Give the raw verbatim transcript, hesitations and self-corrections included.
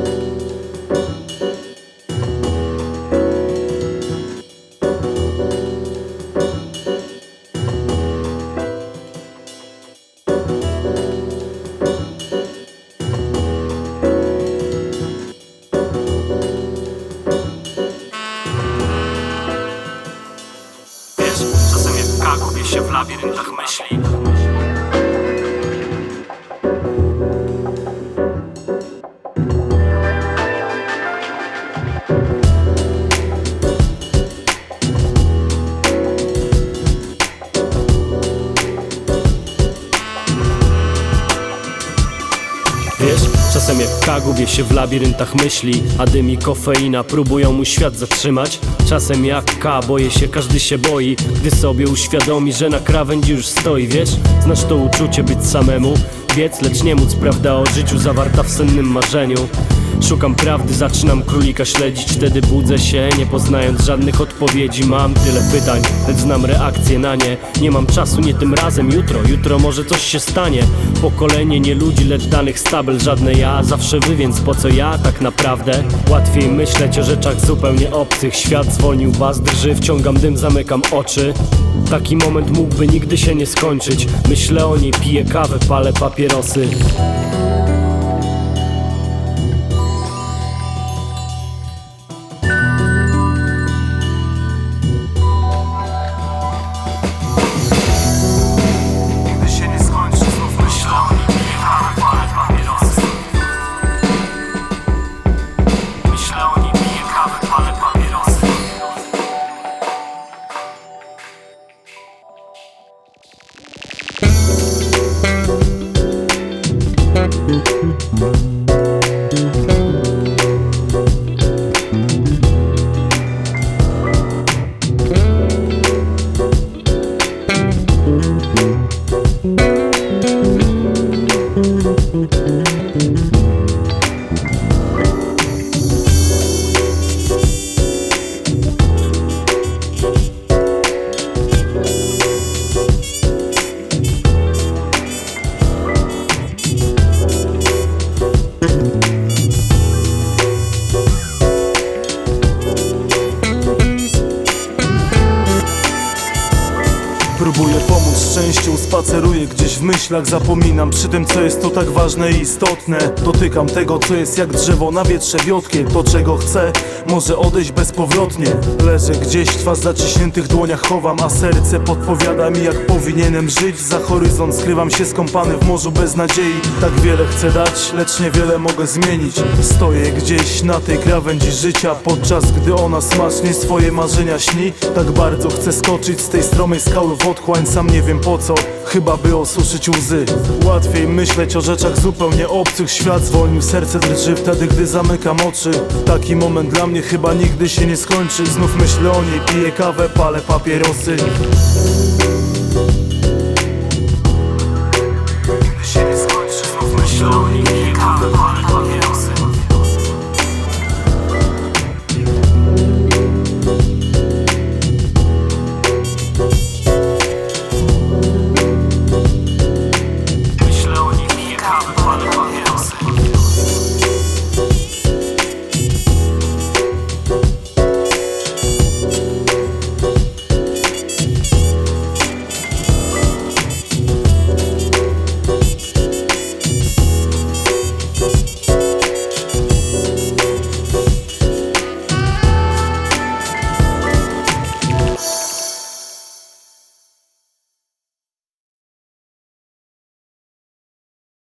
Czasem jak K gubię się w labiryntach myśli. Wiesz, czasem jak K gubię się w labiryntach myśli, a dym i kofeina próbują mój świat zatrzymać. Czasem jak K boję się, każdy się boi, gdy sobie uświadomi, że na krawędzi już stoi. Wiesz, znasz to uczucie być samemu, biec, lecz nie móc, prawda o życiu zawarta w sennym marzeniu. Szukam prawdy, zaczynam królika śledzić, wtedy budzę się, nie poznając żadnych odpowiedzi. Mam tyle pytań, lecz znam reakcje na nie. Nie mam czasu, nie tym razem, jutro, jutro może coś się stanie. Pokolenie nie ludzi, lecz danych stabel, żadne ja, zawsze wy, więc po co ja tak naprawdę? Łatwiej myśleć o rzeczach zupełnie obcych. Świat zwolnił, bas drży, wciągam dym, zamykam oczy. Taki moment mógłby nigdy się nie skończyć. Myślę o niej, piję kawę, palę papierosy. Próbuję pomóc szczęściu, spaceruję gdzieś w myślach. Zapominam przy tym, co jest to tak ważne i istotne. Dotykam tego, co jest jak drzewo na wietrze wiotkie. To, czego chcę, może odejść bezpowrotnie. Leżę gdzieś, twarz w zaciśniętych dłoniach chowam, a serce podpowiada mi, jak powinienem żyć. Za horyzont skrywam się skąpany w morzu beznadziei. Tak wiele chcę dać, lecz niewiele mogę zmienić. Stoję gdzieś na tej krawędzi życia, podczas gdy ona smacznie swoje marzenia śni. Tak bardzo chcę skoczyć z tej stromej skały w otchłań, sam nie wiem po co, chyba by osuszyć łzy. Łatwiej myśleć o rzeczach zupełnie obcych. Świat zwolnił, serce drży wtedy, gdy zamykam oczy. Taki moment dla mnie chyba nigdy się nie skończy. Znów myślę o niej, piję kawę, palę papierosy. Nigdy się nie skończy, znów myślę o niej, piję kawę, palę